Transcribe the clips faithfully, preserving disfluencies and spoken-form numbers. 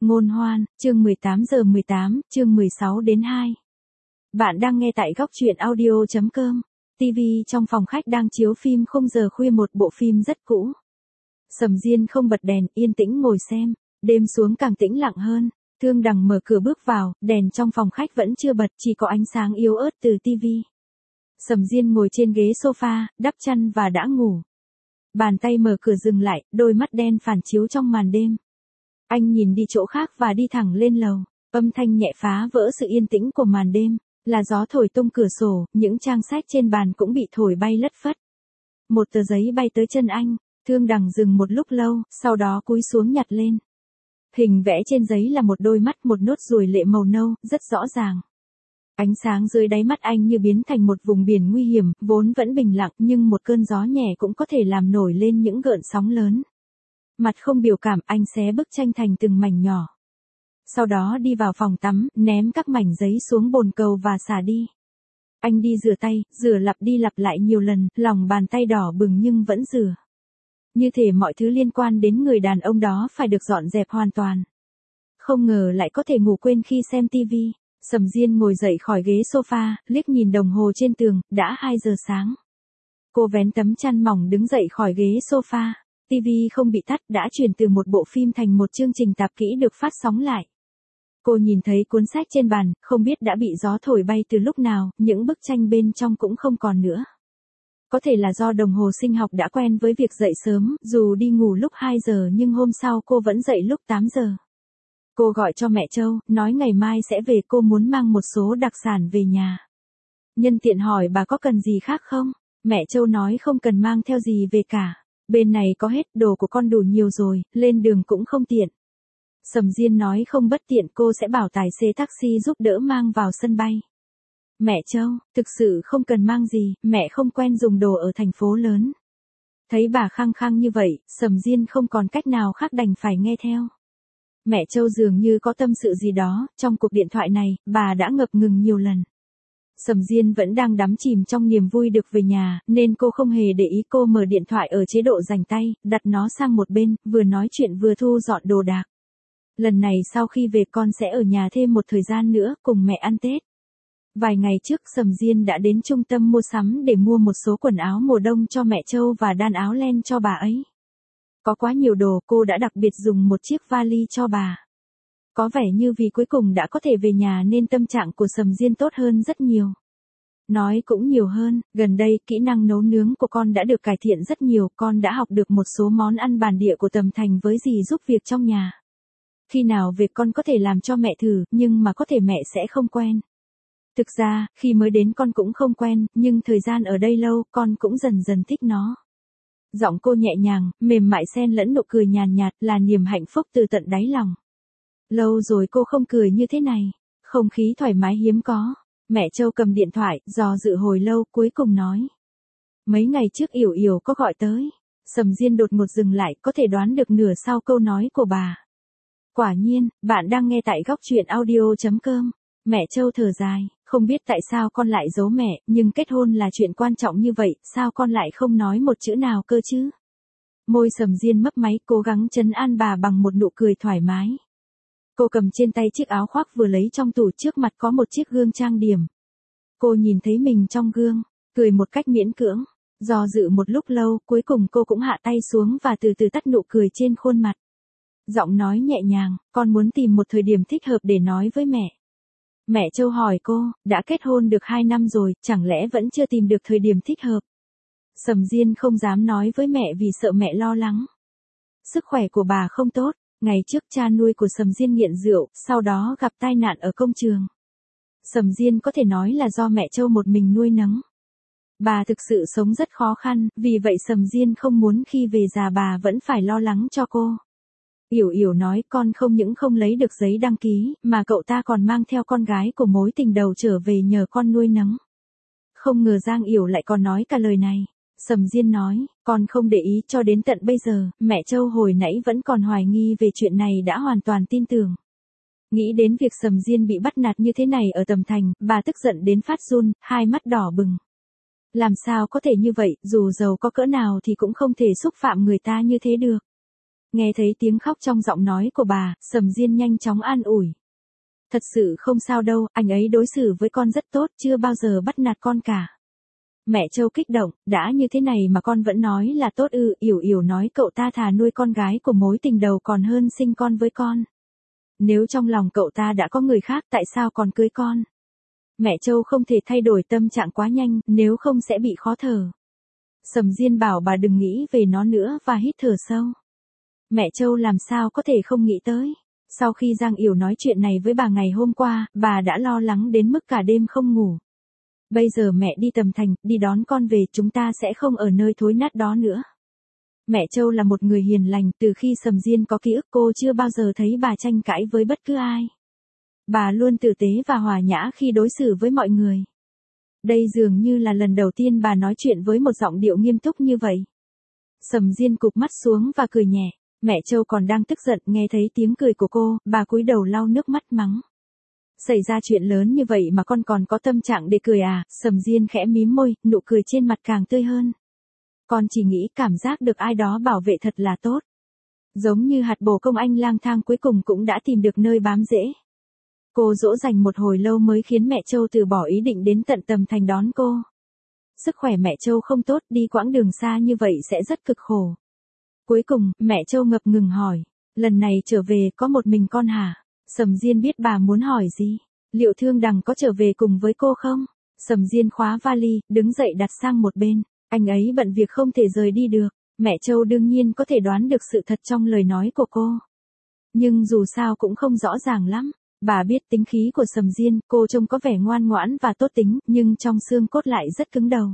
Ngôn Hoan, chương mười tám giờ mười tám, chương mười sáu đến hai. Bạn đang nghe tại góc truyện audio chấm com. ti vi trong phòng khách đang chiếu phim khung giờ khuya, một bộ phim rất cũ. Sầm Diên không bật đèn, yên tĩnh ngồi xem. Đêm xuống càng tĩnh lặng hơn. Thương Đằng mở cửa bước vào, đèn trong phòng khách vẫn chưa bật, chỉ có ánh sáng yếu ớt từ ti vi. Sầm Diên ngồi trên ghế sofa, đắp chăn và đã ngủ. Bàn tay mở cửa dừng lại, đôi mắt đen phản chiếu trong màn đêm. Anh nhìn đi chỗ khác và đi thẳng lên lầu. Âm thanh nhẹ phá vỡ sự yên tĩnh của màn đêm, là gió thổi tung cửa sổ, những trang sách trên bàn cũng bị thổi bay lất phất. Một tờ giấy bay tới chân anh, Thương Đằng dừng một lúc lâu, sau đó cúi xuống nhặt lên. Hình vẽ trên giấy là một đôi mắt, một nốt ruồi lệ màu nâu, rất rõ ràng. Ánh sáng dưới đáy mắt anh như biến thành một vùng biển nguy hiểm, vốn vẫn bình lặng nhưng một cơn gió nhẹ cũng có thể làm nổi lên những gợn sóng lớn. Mặt không biểu cảm, anh xé bức tranh thành từng mảnh nhỏ. Sau đó đi vào phòng tắm, ném các mảnh giấy xuống bồn cầu và xả đi. Anh đi rửa tay, rửa lặp đi lặp lại nhiều lần, lòng bàn tay đỏ bừng nhưng vẫn rửa. Như thể mọi thứ liên quan đến người đàn ông đó phải được dọn dẹp hoàn toàn. Không ngờ lại có thể ngủ quên khi xem tivi. Sầm Diên ngồi dậy khỏi ghế sofa, liếc nhìn đồng hồ trên tường, đã hai giờ sáng. Cô vén tấm chăn mỏng đứng dậy khỏi ghế sofa. tivi không bị tắt, đã chuyển từ một bộ phim thành một chương trình tạp kỹ được phát sóng lại. Cô nhìn thấy cuốn sách trên bàn, không biết đã bị gió thổi bay từ lúc nào, những bức tranh bên trong cũng không còn nữa. Có thể là do đồng hồ sinh học đã quen với việc dậy sớm, dù đi ngủ lúc hai giờ nhưng hôm sau cô vẫn dậy lúc tám giờ. Cô gọi cho mẹ Châu, nói ngày mai sẽ về, cô muốn mang một số đặc sản về nhà. Nhân tiện hỏi bà có cần gì khác không? Mẹ Châu nói không cần mang theo gì về cả. Bên này có hết, đồ của con đủ nhiều rồi, lên đường cũng không tiện. Sầm Diên nói không bất tiện, cô sẽ bảo tài xế taxi giúp đỡ mang vào sân bay. Mẹ Châu, thực sự không cần mang gì, mẹ không quen dùng đồ ở thành phố lớn. Thấy bà khăng khăng như vậy, Sầm Diên không còn cách nào khác đành phải nghe theo. Mẹ Châu dường như có tâm sự gì đó, trong cuộc điện thoại này, bà đã ngập ngừng nhiều lần. Sầm Diên vẫn đang đắm chìm trong niềm vui được về nhà, nên cô không hề để ý. Cô mở điện thoại ở chế độ dành tay, đặt nó sang một bên, vừa nói chuyện vừa thu dọn đồ đạc. Lần này sau khi về con sẽ ở nhà thêm một thời gian nữa, cùng mẹ ăn Tết. Vài ngày trước Sầm Diên đã đến trung tâm mua sắm để mua một số quần áo mùa đông cho mẹ Châu và đan áo len cho bà ấy. Có quá nhiều đồ, cô đã đặc biệt dùng một chiếc vali cho bà. Có vẻ như vì cuối cùng đã có thể về nhà nên tâm trạng của Sầm Diên tốt hơn rất nhiều. Nói cũng nhiều hơn, gần đây kỹ năng nấu nướng của con đã được cải thiện rất nhiều, con đã học được một số món ăn bản địa của Tầm Thành với dì giúp việc trong nhà. Khi nào về con có thể làm cho mẹ thử, nhưng mà có thể mẹ sẽ không quen. Thực ra, khi mới đến con cũng không quen, nhưng thời gian ở đây lâu, con cũng dần dần thích nó. Giọng cô nhẹ nhàng, mềm mại xen lẫn nụ cười nhàn nhạt, là niềm hạnh phúc từ tận đáy lòng. Lâu rồi cô không cười như thế này, không khí thoải mái hiếm có. Mẹ Châu cầm điện thoại, dò dự hồi lâu, cuối cùng nói. Mấy ngày trước Yểu Yểu có gọi tới. Sầm Diên đột ngột dừng lại, có thể đoán được nửa sau câu nói của bà. Quả nhiên, bạn đang nghe tại góc truyện audio chấm com. Mẹ Châu thở dài, không biết tại sao con lại giấu mẹ, nhưng kết hôn là chuyện quan trọng như vậy, sao con lại không nói một chữ nào cơ chứ? Môi Sầm Diên mấp máy, cố gắng trấn an bà bằng một nụ cười thoải mái. Cô cầm trên tay chiếc áo khoác vừa lấy trong tủ, trước mặt có một chiếc gương trang điểm. Cô nhìn thấy mình trong gương, cười một cách miễn cưỡng. Do dự một lúc lâu, cuối cùng cô cũng hạ tay xuống và từ từ tắt nụ cười trên khuôn mặt. Giọng nói nhẹ nhàng, con muốn tìm một thời điểm thích hợp để nói với mẹ. Mẹ Châu hỏi cô, đã kết hôn được hai năm rồi, chẳng lẽ vẫn chưa tìm được thời điểm thích hợp? Sầm Diên không dám nói với mẹ vì sợ mẹ lo lắng. Sức khỏe của bà không tốt, ngày trước cha nuôi của Sầm Diên nghiện rượu, sau đó gặp tai nạn ở công trường. Sầm Diên có thể nói là do mẹ Châu một mình nuôi nấng. Bà thực sự sống rất khó khăn, vì vậy Sầm Diên không muốn khi về già bà vẫn phải lo lắng cho cô. Yểu Yểu nói con không những không lấy được giấy đăng ký, mà cậu ta còn mang theo con gái của mối tình đầu trở về nhờ con nuôi nấng. Không ngờ Giang Yểu lại còn nói cả lời này. Sầm Diên nói, con không để ý cho đến tận bây giờ, mẹ Châu hồi nãy vẫn còn hoài nghi về chuyện này đã hoàn toàn tin tưởng. Nghĩ đến việc Sầm Diên bị bắt nạt như thế này ở Tầm Thành, bà tức giận đến phát run, hai mắt đỏ bừng. Làm sao có thể như vậy, dù giàu có cỡ nào thì cũng không thể xúc phạm người ta như thế được. Nghe thấy tiếng khóc trong giọng nói của bà, Sầm Diên nhanh chóng an ủi. Thật sự không sao đâu, anh ấy đối xử với con rất tốt, chưa bao giờ bắt nạt con cả. Mẹ Châu kích động, đã như thế này mà con vẫn nói là tốt ư, Yểu Yểu nói cậu ta thà nuôi con gái của mối tình đầu còn hơn sinh con với con. Nếu trong lòng cậu ta đã có người khác tại sao còn cưới con? Mẹ Châu không thể thay đổi tâm trạng quá nhanh, nếu không sẽ bị khó thở. Sầm Diên bảo bà đừng nghĩ về nó nữa và hít thở sâu. Mẹ Châu làm sao có thể không nghĩ tới. Sau khi Giang Yểu nói chuyện này với bà ngày hôm qua, bà đã lo lắng đến mức cả đêm không ngủ. Bây giờ mẹ đi Tầm Thành, đi đón con về, chúng ta sẽ không ở nơi thối nát đó nữa. Mẹ Châu là một người hiền lành, từ khi Sầm Diên có ký ức cô chưa bao giờ thấy bà tranh cãi với bất cứ ai. Bà luôn tử tế và hòa nhã khi đối xử với mọi người. Đây dường như là lần đầu tiên bà nói chuyện với một giọng điệu nghiêm túc như vậy. Sầm Diên cụp mắt xuống và cười nhẹ. Mẹ Châu còn đang tức giận, nghe thấy tiếng cười của cô, bà cúi đầu lau nước mắt mắng. Xảy ra chuyện lớn như vậy mà con còn có tâm trạng để cười à? Sầm Diên khẽ mím môi, nụ cười trên mặt càng tươi hơn. Con chỉ nghĩ cảm giác được ai đó bảo vệ thật là tốt. Giống như hạt bồ công anh lang thang cuối cùng cũng đã tìm được nơi bám rễ. Cô dỗ dành một hồi lâu mới khiến mẹ Châu từ bỏ ý định đến tận Tầm Thành đón cô. Sức khỏe mẹ Châu không tốt, đi quãng đường xa như vậy sẽ rất cực khổ. Cuối cùng, mẹ Châu ngập ngừng hỏi, lần này trở về có một mình con hả? Sầm Diên biết bà muốn hỏi gì. Liệu Thương Đằng có trở về cùng với cô không? Sầm Diên khóa vali, đứng dậy đặt sang một bên. Anh ấy bận việc không thể rời đi được. Mẹ Châu đương nhiên có thể đoán được sự thật trong lời nói của cô. Nhưng dù sao cũng không rõ ràng lắm. Bà biết tính khí của Sầm Diên, cô trông có vẻ ngoan ngoãn và tốt tính, nhưng trong xương cốt lại rất cứng đầu.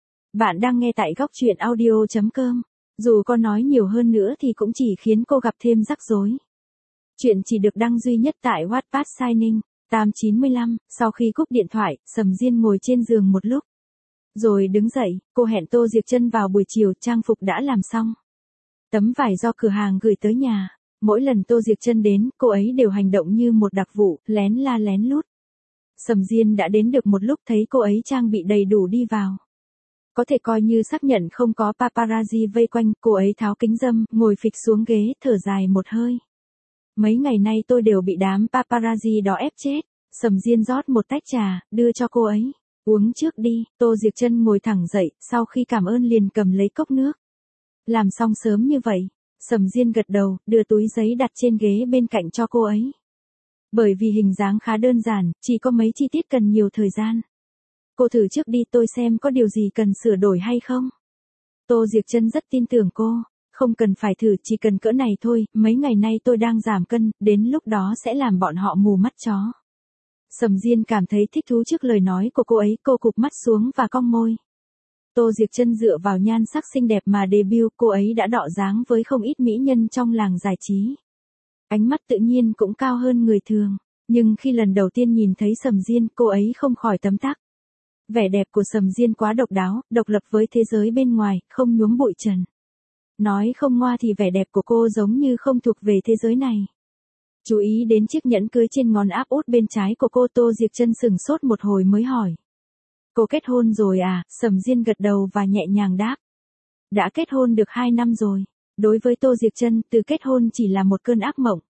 Bạn đang nghe tại góc truyện audio chấm com. Dù có nói nhiều hơn nữa thì cũng chỉ khiến cô gặp thêm rắc rối. Chuyện chỉ được đăng duy nhất tại Wattpad Signing, tám chín lăm. Sau khi cúp điện thoại, Sầm Diên ngồi trên giường một lúc. Rồi đứng dậy, cô hẹn Tô Diệc Trân vào buổi chiều, trang phục đã làm xong. Tấm vải do cửa hàng gửi tới nhà. Mỗi lần Tô Diệc Trân đến, cô ấy đều hành động như một đặc vụ, lén la lén lút. Sầm Diên đã đến được một lúc thấy cô ấy trang bị đầy đủ đi vào. Có thể coi như xác nhận không có paparazzi vây quanh, cô ấy tháo kính râm, ngồi phịch xuống ghế, thở dài một hơi. Mấy ngày nay tôi đều bị đám paparazzi đó ép chết. Sầm Diên rót một tách trà, đưa cho cô ấy. Uống trước đi. Tô Diệc Trân ngồi thẳng dậy, sau khi cảm ơn liền cầm lấy cốc nước. Làm xong sớm như vậy. Sầm Diên gật đầu, đưa túi giấy đặt trên ghế bên cạnh cho cô ấy. Bởi vì hình dáng khá đơn giản, chỉ có mấy chi tiết cần nhiều thời gian. Cô thử trước đi, tôi xem có điều gì cần sửa đổi hay không. Tô Diệc Trân rất tin tưởng cô. Không cần phải thử, chỉ cần cỡ này thôi, mấy ngày nay tôi đang giảm cân, đến lúc đó sẽ làm bọn họ mù mắt chó. Sầm Diên cảm thấy thích thú trước lời nói của cô ấy, cô cụp mắt xuống và cong môi. Tô Diệc Trân dựa vào nhan sắc xinh đẹp mà debut, cô ấy đã đọ dáng với không ít mỹ nhân trong làng giải trí. Ánh mắt tự nhiên cũng cao hơn người thường, nhưng khi lần đầu tiên nhìn thấy Sầm Diên, cô ấy không khỏi tấm tắc. Vẻ đẹp của Sầm Diên quá độc đáo, độc lập với thế giới bên ngoài, không nhuốm bụi trần. Nói không ngoa thì vẻ đẹp của cô giống như không thuộc về thế giới này. Chú ý đến chiếc nhẫn cưới trên ngón áp út bên trái của cô, Tô Diệc Trân sừng sốt một hồi mới hỏi. Cô kết hôn rồi à? Sầm Diên gật đầu và nhẹ nhàng đáp. Đã kết hôn được hai năm rồi. Đối với Tô Diệc Trân, từ kết hôn chỉ là một cơn ác mộng.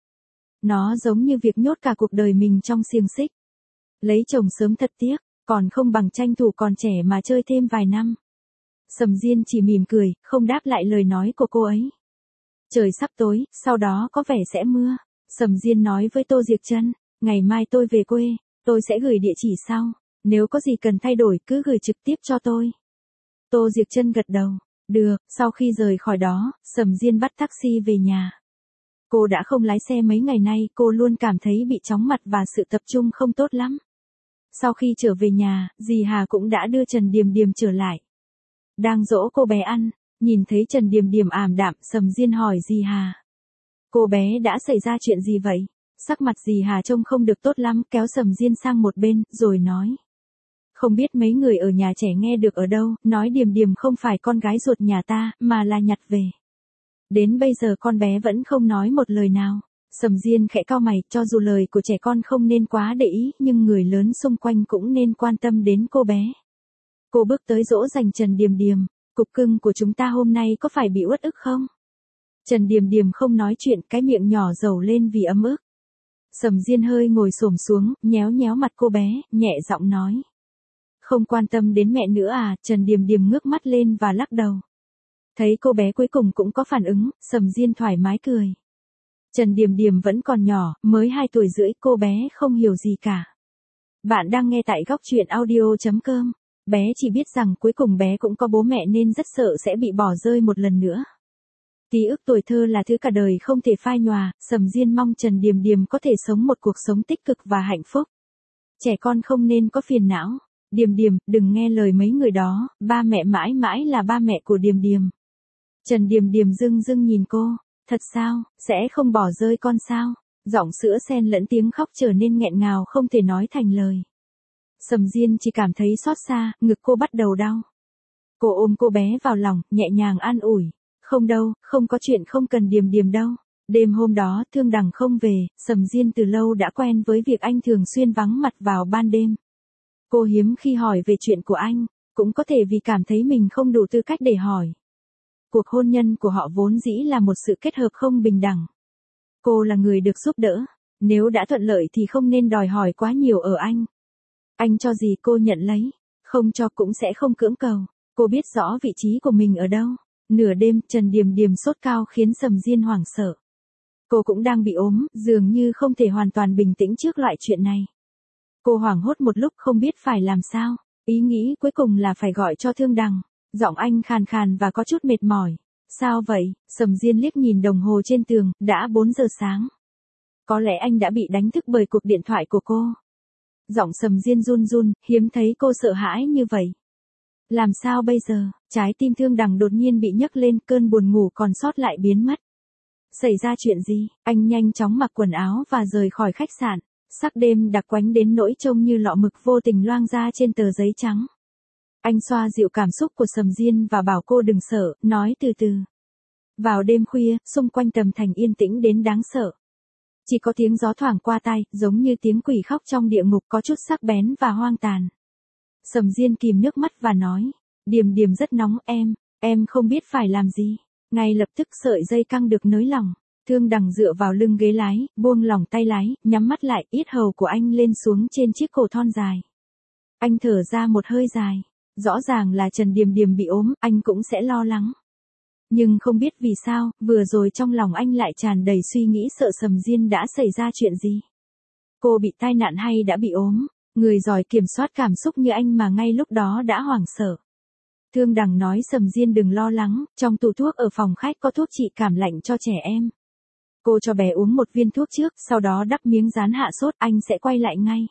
Nó giống như việc nhốt cả cuộc đời mình trong xiềng xích. Lấy chồng sớm thật tiếc, còn không bằng tranh thủ còn trẻ mà chơi thêm vài năm. Sầm Diên chỉ mỉm cười, không đáp lại lời nói của cô ấy. Trời sắp tối, sau đó có vẻ sẽ mưa. Sầm Diên nói với Tô Diệc Trân, ngày mai tôi về quê, tôi sẽ gửi địa chỉ sau. Nếu có gì cần thay đổi cứ gửi trực tiếp cho tôi. Tô Diệc Trân gật đầu. Được, sau khi rời khỏi đó, Sầm Diên bắt taxi về nhà. Cô đã không lái xe mấy ngày nay, cô luôn cảm thấy bị chóng mặt và sự tập trung không tốt lắm. Sau khi trở về nhà, dì Hà cũng đã đưa Trần Điềm Điềm trở lại. Đang dỗ cô bé ăn, nhìn thấy Trần Điềm Điềm ảm đạm, Sầm Diên hỏi dì Hà. Cô bé đã xảy ra chuyện gì vậy? Sắc mặt dì Hà trông không được tốt lắm, kéo Sầm Diên sang một bên, rồi nói. Không biết mấy người ở nhà trẻ nghe được ở đâu, nói Điềm Điềm không phải con gái ruột nhà ta, mà là nhặt về. Đến bây giờ con bé vẫn không nói một lời nào. Sầm Diên khẽ cau mày, cho dù lời của trẻ con không nên quá để ý, nhưng người lớn xung quanh cũng nên quan tâm đến cô bé. Cô bước tới dỗ dành Trần Điềm Điềm, cục cưng của chúng ta hôm nay có phải bị uất ức không? Trần Điềm Điềm không nói chuyện, cái miệng nhỏ dầu lên vì ấm ức. Sầm Diên hơi ngồi xổm xuống, nhéo nhéo mặt cô bé, nhẹ giọng nói. Không quan tâm đến mẹ nữa à? Trần Điềm Điềm ngước mắt lên và lắc đầu. Thấy cô bé cuối cùng cũng có phản ứng, Sầm Diên thoải mái cười. Trần Điềm Điềm vẫn còn nhỏ, mới hai tuổi rưỡi, cô bé không hiểu gì cả. Bạn đang nghe tại góc truyện audio chấm com. Bé chỉ biết rằng cuối cùng bé cũng có bố mẹ nên rất sợ sẽ bị bỏ rơi một lần nữa. Ký ức tuổi thơ là thứ cả đời không thể phai nhòa, Sầm Diên mong Trần Điềm Điềm có thể sống một cuộc sống tích cực và hạnh phúc. Trẻ con không nên có phiền não. Điềm Điềm, đừng nghe lời mấy người đó, ba mẹ mãi mãi là ba mẹ của Điềm Điềm. Trần Điềm Điềm dưng dưng nhìn cô, thật sao, sẽ không bỏ rơi con sao? Giọng sữa xen lẫn tiếng khóc trở nên nghẹn ngào không thể nói thành lời. Sầm Diên chỉ cảm thấy xót xa, ngực cô bắt đầu đau. Cô ôm cô bé vào lòng, nhẹ nhàng an ủi. Không đâu, không có chuyện, không cần Điềm Điềm đâu. Đêm hôm đó Thương Đằng không về, Sầm Diên từ lâu đã quen với việc anh thường xuyên vắng mặt vào ban đêm. Cô hiếm khi hỏi về chuyện của anh, cũng có thể vì cảm thấy mình không đủ tư cách để hỏi. Cuộc hôn nhân của họ vốn dĩ là một sự kết hợp không bình đẳng. Cô là người được giúp đỡ, nếu đã thuận lợi thì không nên đòi hỏi quá nhiều ở anh. Anh cho gì cô nhận lấy, không cho cũng sẽ không cưỡng cầu. Cô biết rõ vị trí của mình ở đâu. Nửa đêm, Trần Điềm Điềm sốt cao khiến Sầm Diên hoảng sợ. Cô cũng đang bị ốm, dường như không thể hoàn toàn bình tĩnh trước loại chuyện này. Cô hoảng hốt một lúc không biết phải làm sao, ý nghĩ cuối cùng là phải gọi cho Thương Đằng. Giọng anh khàn khàn và có chút mệt mỏi. Sao vậy? Sầm Diên liếc nhìn đồng hồ trên tường, đã bốn giờ sáng. Có lẽ anh đã bị đánh thức bởi cuộc điện thoại của cô. Giọng Sầm Diên run run, hiếm thấy cô sợ hãi như vậy. Làm sao bây giờ? Trái tim Thương Đằng đột nhiên bị nhấc lên, cơn buồn ngủ còn sót lại biến mất. Xảy ra chuyện gì? Anh nhanh chóng mặc quần áo và rời khỏi khách sạn. Sắc đêm đặc quánh đến nỗi trông như lọ mực vô tình loang ra trên tờ giấy trắng. Anh xoa dịu cảm xúc của Sầm Diên và bảo cô đừng sợ, nói từ từ. Vào đêm khuya, xung quanh Tầm Thành yên tĩnh đến đáng sợ. Chỉ có tiếng gió thoảng qua tai, giống như tiếng quỷ khóc trong địa ngục, có chút sắc bén và hoang tàn. Sầm Diên kìm nước mắt và nói, Điềm Điềm rất nóng em, em không biết phải làm gì. Ngay lập tức sợi dây căng được nới lỏng. Thương Đằng dựa vào lưng ghế lái, buông lỏng tay lái, nhắm mắt lại, yết hầu của anh lên xuống trên chiếc cổ thon dài. Anh thở ra một hơi dài. Rõ ràng là Trần Điềm Điềm bị ốm, anh cũng sẽ lo lắng. Nhưng không biết vì sao, vừa rồi trong lòng anh lại tràn đầy suy nghĩ sợ Sầm Diên đã xảy ra chuyện gì. Cô bị tai nạn hay đã bị ốm, người giỏi kiểm soát cảm xúc như anh mà ngay lúc đó đã hoảng sợ. Thương Đằng nói Sầm Diên đừng lo lắng, trong tủ thuốc ở phòng khách có thuốc trị cảm lạnh cho trẻ em. Cô cho bé uống một viên thuốc trước, sau đó đắp miếng dán hạ sốt, anh sẽ quay lại ngay.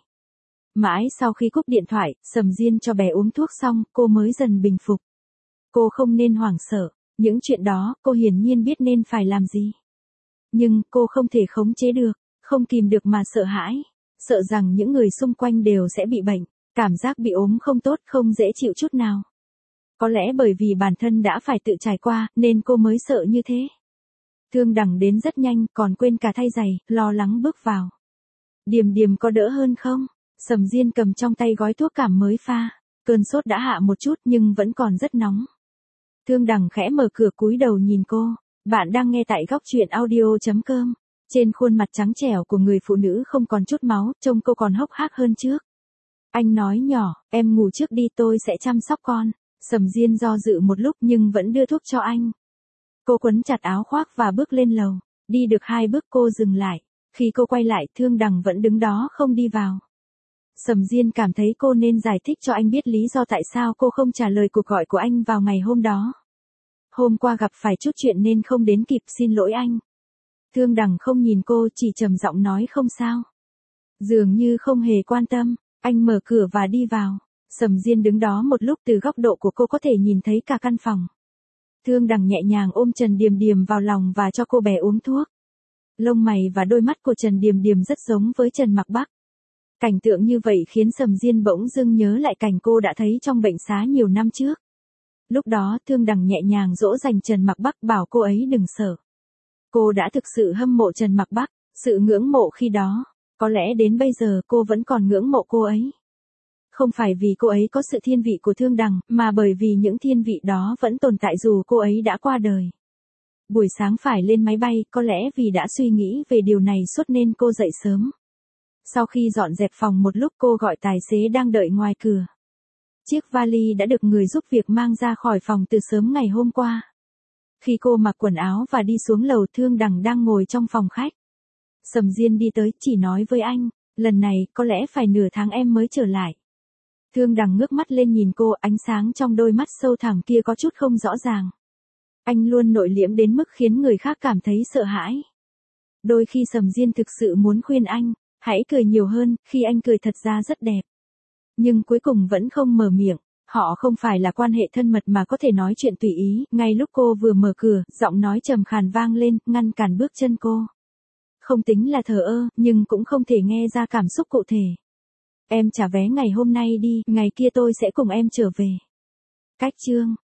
Mãi sau khi cúp điện thoại, Sầm Diên cho bé uống thuốc xong, cô mới dần bình phục. Cô không nên hoảng sợ, những chuyện đó, cô hiển nhiên biết nên phải làm gì. Nhưng, cô không thể khống chế được, không kìm được mà sợ hãi. Sợ rằng những người xung quanh đều sẽ bị bệnh, cảm giác bị ốm không tốt, không dễ chịu chút nào. Có lẽ bởi vì bản thân đã phải tự trải qua, nên cô mới sợ như thế. Thương Đằng đến rất nhanh, còn quên cả thay giày, lo lắng bước vào. Điềm Điềm có đỡ hơn không? Sầm Diên cầm trong tay gói thuốc cảm mới pha. Cơn sốt đã hạ một chút nhưng vẫn còn rất nóng. Thương Đằng khẽ mở cửa cúi đầu nhìn cô. Bạn đang nghe tại góc truyện audio chấm com. Trên khuôn mặt trắng trẻo của người phụ nữ không còn chút máu, trông cô còn hốc hác hơn trước. Anh nói nhỏ, em ngủ trước đi, tôi sẽ chăm sóc con. Sầm Diên do dự một lúc nhưng vẫn đưa thuốc cho anh. Cô quấn chặt áo khoác và bước lên lầu. Đi được hai bước cô dừng lại. Khi cô quay lại, Thương Đằng vẫn đứng đó không đi vào. Sầm Diên cảm thấy cô nên giải thích cho anh biết lý do tại sao cô không trả lời cuộc gọi của anh vào ngày hôm đó. Hôm qua gặp phải chút chuyện nên không đến kịp, xin lỗi anh. Thương Đằng không nhìn cô, chỉ trầm giọng nói không sao. Dường như không hề quan tâm, anh mở cửa và đi vào. Sầm Diên đứng đó một lúc, từ góc độ của cô có thể nhìn thấy cả căn phòng. Thương Đằng nhẹ nhàng ôm Trần Điềm Điềm vào lòng và cho cô bé uống thuốc. Lông mày và đôi mắt của Trần Điềm Điềm rất giống với Trần Mặc Bắc. Cảnh tượng như vậy khiến Sầm Diên bỗng dưng nhớ lại cảnh cô đã thấy trong bệnh xá nhiều năm trước. Lúc đó Thương Đằng nhẹ nhàng dỗ dành Trần Mặc Bắc, bảo cô ấy đừng sợ. Cô đã thực sự hâm mộ Trần Mặc Bắc, sự ngưỡng mộ khi đó, có lẽ đến bây giờ cô vẫn còn ngưỡng mộ cô ấy. Không phải vì cô ấy có sự thiên vị của Thương Đằng, mà bởi vì những thiên vị đó vẫn tồn tại dù cô ấy đã qua đời. Buổi sáng phải lên máy bay, có lẽ vì đã suy nghĩ về điều này suốt nên cô dậy sớm. Sau khi dọn dẹp phòng một lúc cô gọi tài xế đang đợi ngoài cửa. Chiếc vali đã được người giúp việc mang ra khỏi phòng từ sớm ngày hôm qua. Khi cô mặc quần áo và đi xuống lầu, Thương Đằng đang ngồi trong phòng khách. Sầm Diên đi tới, chỉ nói với anh, lần này có lẽ phải nửa tháng em mới trở lại. Thương Đằng ngước mắt lên nhìn cô, ánh sáng trong đôi mắt sâu thẳm kia có chút không rõ ràng. Anh luôn nội liễm đến mức khiến người khác cảm thấy sợ hãi. Đôi khi Sầm Diên thực sự muốn khuyên anh, hãy cười nhiều hơn, khi anh cười thật ra rất đẹp. Nhưng cuối cùng vẫn không mở miệng, họ không phải là quan hệ thân mật mà có thể nói chuyện tùy ý. Ngay lúc cô vừa mở cửa, giọng nói trầm khàn vang lên, ngăn cản bước chân cô. Không tính là thờ ơ, nhưng cũng không thể nghe ra cảm xúc cụ thể. Em trả vé ngày hôm nay đi, ngày kia tôi sẽ cùng em trở về. Cách chương